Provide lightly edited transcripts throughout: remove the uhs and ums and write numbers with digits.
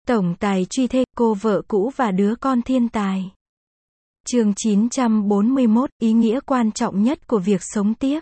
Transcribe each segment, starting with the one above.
Tổng tài truy thê, cô vợ cũ và đứa con thiên tài. Chương 941, ý nghĩa quan trọng nhất của việc sống tiếp.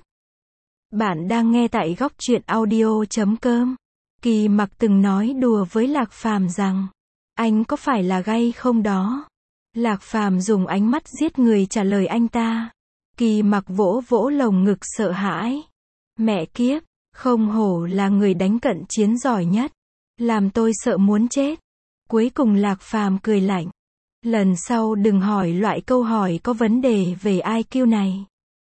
Bạn đang nghe tại góc truyện audio.com. Kỳ Mặc từng nói đùa với Lạc Phàm rằng, anh có phải là gay không đó? Lạc Phàm dùng ánh mắt giết người trả lời anh ta. Kỳ Mặc vỗ vỗ lồng ngực sợ hãi. Mẹ kiếp, không hổ là người đánh cận chiến giỏi nhất. Làm tôi sợ muốn chết. Cuối cùng Lạc Phàm cười lạnh. Lần sau đừng hỏi loại câu hỏi có vấn đề về IQ này.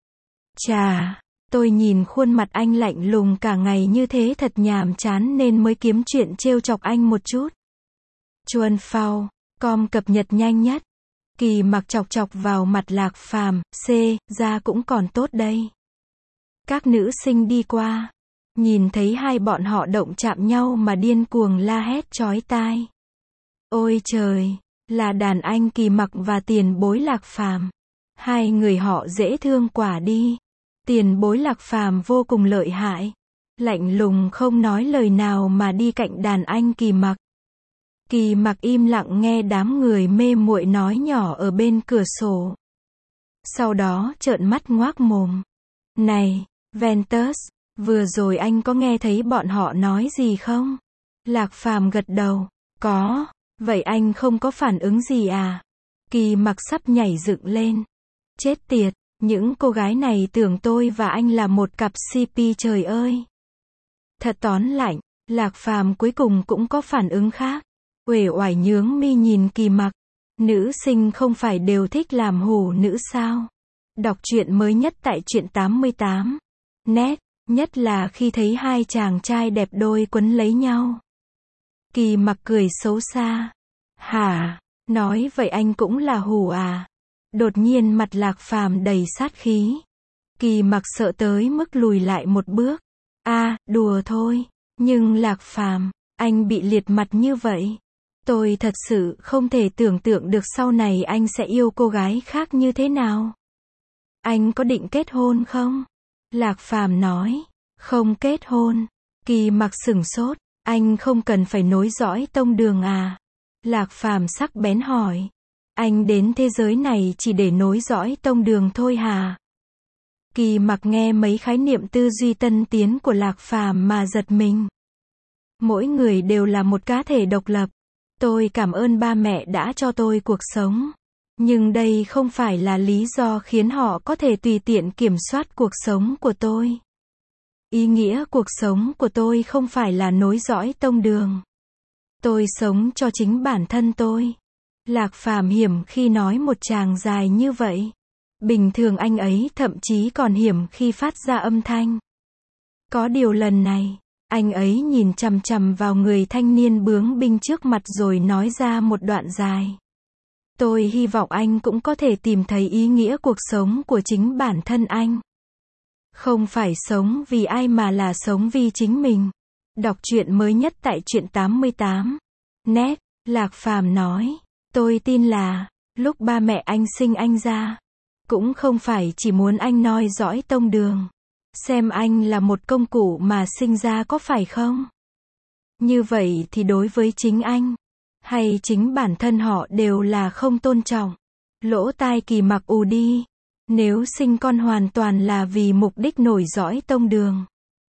Chà, tôi nhìn khuôn mặt anh lạnh lùng cả ngày như thế thật nhàm chán nên mới kiếm chuyện trêu chọc anh một chút. Chuan Phao, com cập nhật nhanh nhất. Kỳ Mặc chọc chọc vào mặt Lạc Phàm, ra cũng còn tốt đây. Các nữ sinh đi qua, nhìn thấy hai bọn họ động chạm nhau mà điên cuồng la hét chói tai. Ôi trời, là đàn anh Kỳ Mặc và tiền bối Lạc Phàm. Hai người họ dễ thương quả đi. Tiền bối Lạc Phàm vô cùng lợi hại, lạnh lùng không nói lời nào mà đi cạnh đàn anh Kỳ Mặc. Kỳ Mặc im lặng nghe đám người mê muội nói nhỏ ở bên cửa sổ. Sau đó trợn mắt ngoác mồm. Này, Ventus, vừa rồi anh có nghe thấy bọn họ nói gì không? Lạc Phàm gật đầu. Có. Vậy anh không có phản ứng gì à? Kỳ Mặc sắp nhảy dựng lên. Chết tiệt, những cô gái này tưởng tôi và anh là một cặp CP trời ơi. Thật tón lạnh, Lạc Phàm cuối cùng cũng có phản ứng khác. Uể oải nhướng mi nhìn Kỳ Mặc. Nữ sinh không phải đều thích làm hủ nữ sao? Đọc truyện mới nhất tại truyện 88. Net, nhất là khi thấy hai chàng trai đẹp đôi quấn lấy nhau. Kỳ Mặc cười xấu xa. Hả? Nói vậy anh cũng là hủ à? Đột nhiên mặt Lạc Phàm đầy sát khí. Kỳ Mặc sợ tới mức lùi lại một bước. Đùa thôi. Nhưng Lạc Phàm, anh bị liệt mặt như vậy. Tôi thật sự không thể tưởng tượng được sau này anh sẽ yêu cô gái khác như thế nào. Anh có định kết hôn không? Lạc Phàm nói. Không kết hôn. Kỳ Mặc sửng sốt. Anh không cần phải nối dõi tông đường à? Lạc Phàm sắc bén hỏi. Anh đến thế giới này chỉ để nối dõi tông đường thôi hả? Kỳ Mặc nghe mấy khái niệm tư duy tân tiến của Lạc Phàm mà giật mình. Mỗi người đều là một cá thể độc lập. Tôi cảm ơn ba mẹ đã cho tôi cuộc sống. Nhưng đây không phải là lý do khiến họ có thể tùy tiện kiểm soát cuộc sống của tôi. Ý nghĩa cuộc sống của tôi không phải là nối dõi tông đường. Tôi sống cho chính bản thân tôi. Lạc Phàm hiểm khi nói một tràng dài như vậy. Bình thường anh ấy thậm chí còn hiểm khi phát ra âm thanh. Có điều lần này, anh ấy nhìn chằm chằm vào người thanh niên bướng binh trước mặt rồi nói ra một đoạn dài. Tôi hy vọng anh cũng có thể tìm thấy ý nghĩa cuộc sống của chính bản thân anh. Không phải sống vì ai mà là sống vì chính mình. Đọc truyện mới nhất tại truyện 88. Net, Lạc Phàm nói. Tôi tin là, lúc ba mẹ anh sinh anh ra, cũng không phải chỉ muốn anh noi dõi tông đường. Xem anh là một công cụ mà sinh ra có phải không? Như vậy thì đối với chính anh, hay chính bản thân họ đều là không tôn trọng. Lỗ tai Kỳ Mặc ù đi. Nếu sinh con hoàn toàn là vì mục đích nổi dõi tông đường,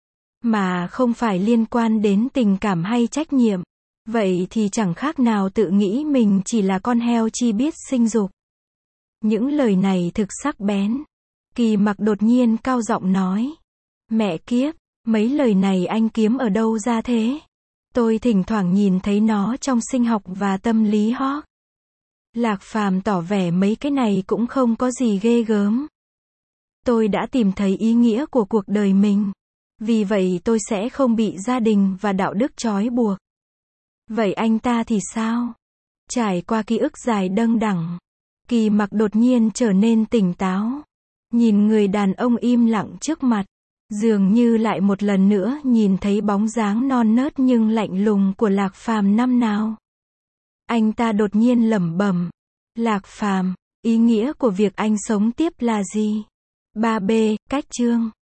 mà không phải liên quan đến tình cảm hay trách nhiệm, vậy thì chẳng khác nào tự nghĩ mình chỉ là con heo chi biết sinh dục. Những lời này thực sắc bén. Kỳ Mặc đột nhiên cao giọng nói. Mẹ kiếp, mấy lời này anh kiếm ở đâu ra thế? Tôi thỉnh thoảng nhìn thấy nó trong sinh học và tâm lý học. Lạc Phàm tỏ vẻ mấy cái này cũng không có gì ghê gớm. Tôi đã tìm thấy ý nghĩa của cuộc đời mình. Vì vậy tôi sẽ không bị gia đình và đạo đức trói buộc. Vậy anh ta thì sao? Trải qua ký ức dài đâng đẳng, Kỳ Mặc đột nhiên trở nên tỉnh táo. Nhìn người đàn ông im lặng trước mặt, dường như lại một lần nữa nhìn thấy bóng dáng non nớt nhưng lạnh lùng của Lạc Phàm năm nào. Anh ta đột nhiên lẩm bẩm. Lạc Phàm, ý nghĩa của việc anh sống tiếp là gì? 3B, cách chương.